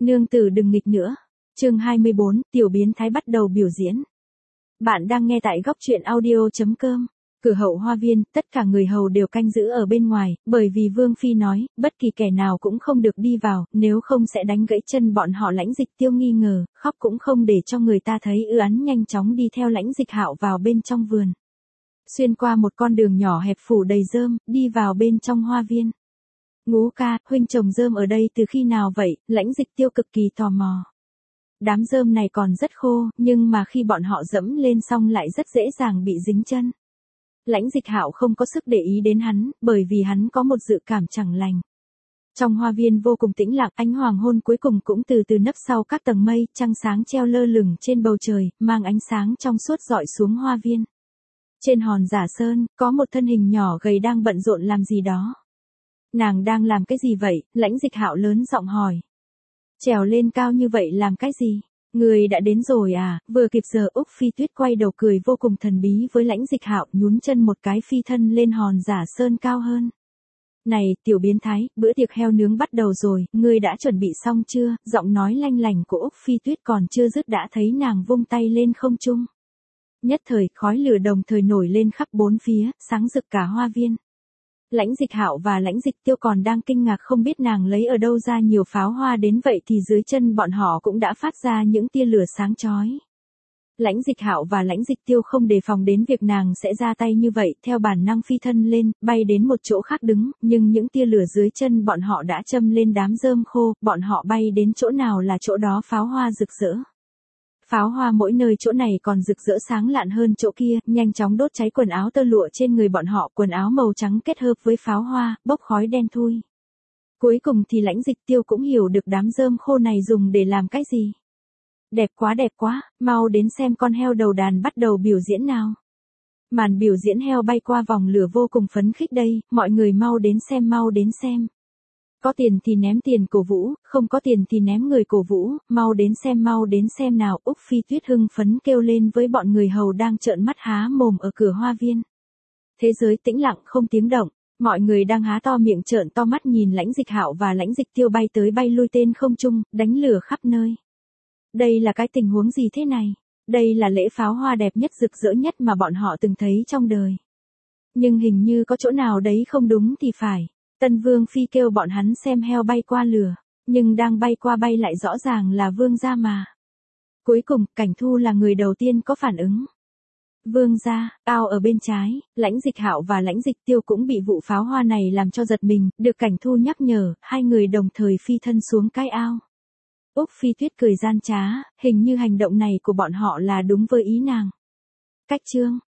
Nương tử đừng nghịch nữa. Chương 24, tiểu biến thái bắt đầu biểu diễn. Bạn đang nghe tại góc truyện audio.com. Cửa hậu hoa viên, tất cả người hầu đều canh giữ ở bên ngoài, bởi vì Vương Phi nói, bất kỳ kẻ nào cũng không được đi vào, nếu không sẽ đánh gãy chân bọn họ. Lãnh Dịch Tiêu nghi ngờ, khóc cũng không để cho người ta thấy, ưỡn nhanh chóng đi theo Lãnh Dịch Hạo vào bên trong vườn. Xuyên qua một con đường nhỏ hẹp phủ đầy rơm, đi vào bên trong hoa viên. Ngũ ca, huynh trồng rơm ở đây từ khi nào vậy? Lãnh Dịch Tiêu cực kỳ tò mò. Đám rơm này còn rất khô, nhưng mà khi bọn họ dẫm lên xong lại rất dễ dàng bị dính chân. Lãnh Dịch Hạo không có sức để ý đến hắn, bởi vì hắn có một dự cảm chẳng lành. Trong hoa viên vô cùng tĩnh lặng, ánh hoàng hôn cuối cùng cũng từ từ nấp sau các tầng mây, trăng sáng treo lơ lửng trên bầu trời, mang ánh sáng trong suốt rọi xuống hoa viên. Trên hòn Giả Sơn, có một thân hình nhỏ gầy đang bận rộn làm gì đó. Nàng đang làm cái gì vậy? Lãnh Dịch Hạo lớn giọng hỏi. Trèo lên cao như vậy làm cái gì? Người đã đến rồi à? Vừa kịp giờ Úc Phi Tuyết quay đầu cười vô cùng thần bí với Lãnh Dịch Hạo, nhún chân một cái phi thân lên hòn Giả Sơn cao hơn. Này, tiểu biến thái, bữa tiệc heo nướng bắt đầu rồi, ngươi đã chuẩn bị xong chưa? Giọng nói lanh lành của Úc Phi Tuyết còn chưa dứt đã thấy nàng vung tay lên không trung. Nhất thời, khói lửa đồng thời nổi lên khắp bốn phía, sáng rực cả hoa viên. Lãnh Dịch Hạo và Lãnh Dịch Tiêu còn đang kinh ngạc không biết nàng lấy ở đâu ra nhiều pháo hoa đến vậy thì dưới chân bọn họ cũng đã phát ra những tia lửa sáng chói. Lãnh Dịch Hạo và Lãnh Dịch Tiêu không đề phòng đến việc nàng sẽ ra tay như vậy, theo bản năng phi thân lên, bay đến một chỗ khác đứng, nhưng những tia lửa dưới chân bọn họ đã châm lên đám rơm khô, bọn họ bay đến chỗ nào là chỗ đó pháo hoa rực rỡ. Pháo hoa mỗi nơi chỗ này còn rực rỡ sáng lạn hơn chỗ kia, nhanh chóng đốt cháy quần áo tơ lụa trên người bọn họ, quần áo màu trắng kết hợp với pháo hoa, bốc khói đen thui. Cuối cùng thì Lãnh Dịch Tiêu cũng hiểu được đám rơm khô này dùng để làm cái gì. Đẹp quá, mau đến xem con heo đầu đàn bắt đầu biểu diễn nào. Màn biểu diễn heo bay qua vòng lửa vô cùng phấn khích đây, mọi người mau đến xem. Có tiền thì ném tiền cổ vũ, không có tiền thì ném người cổ vũ, mau đến xem nào. Úc Phi Tuyết hưng phấn kêu lên với bọn người hầu đang trợn mắt há mồm ở cửa hoa viên. Thế giới tĩnh lặng không tiếng động, mọi người đang há to miệng trợn to mắt nhìn Lãnh Dịch Hạo và Lãnh Dịch Tiêu bay tới bay lui tên không trung, đánh lửa khắp nơi. Đây là cái tình huống gì thế này? Đây là lễ pháo hoa đẹp nhất rực rỡ nhất mà bọn họ từng thấy trong đời. Nhưng hình như có chỗ nào đấy không đúng thì phải. Tân Vương Phi kêu bọn hắn xem heo bay qua lửa, nhưng đang bay qua bay lại rõ ràng là vương gia mà. Cuối cùng, Cảnh Thu là người đầu tiên có phản ứng. Vương gia, ao ở bên trái, Lãnh Dịch Hạo và Lãnh Dịch Tiêu cũng bị vụ pháo hoa này làm cho giật mình, được Cảnh Thu nhắc nhở, hai người đồng thời phi thân xuống cái ao. Úc Phi Tuyết cười gian trá, hình như hành động này của bọn họ là đúng với ý nàng. Cách chương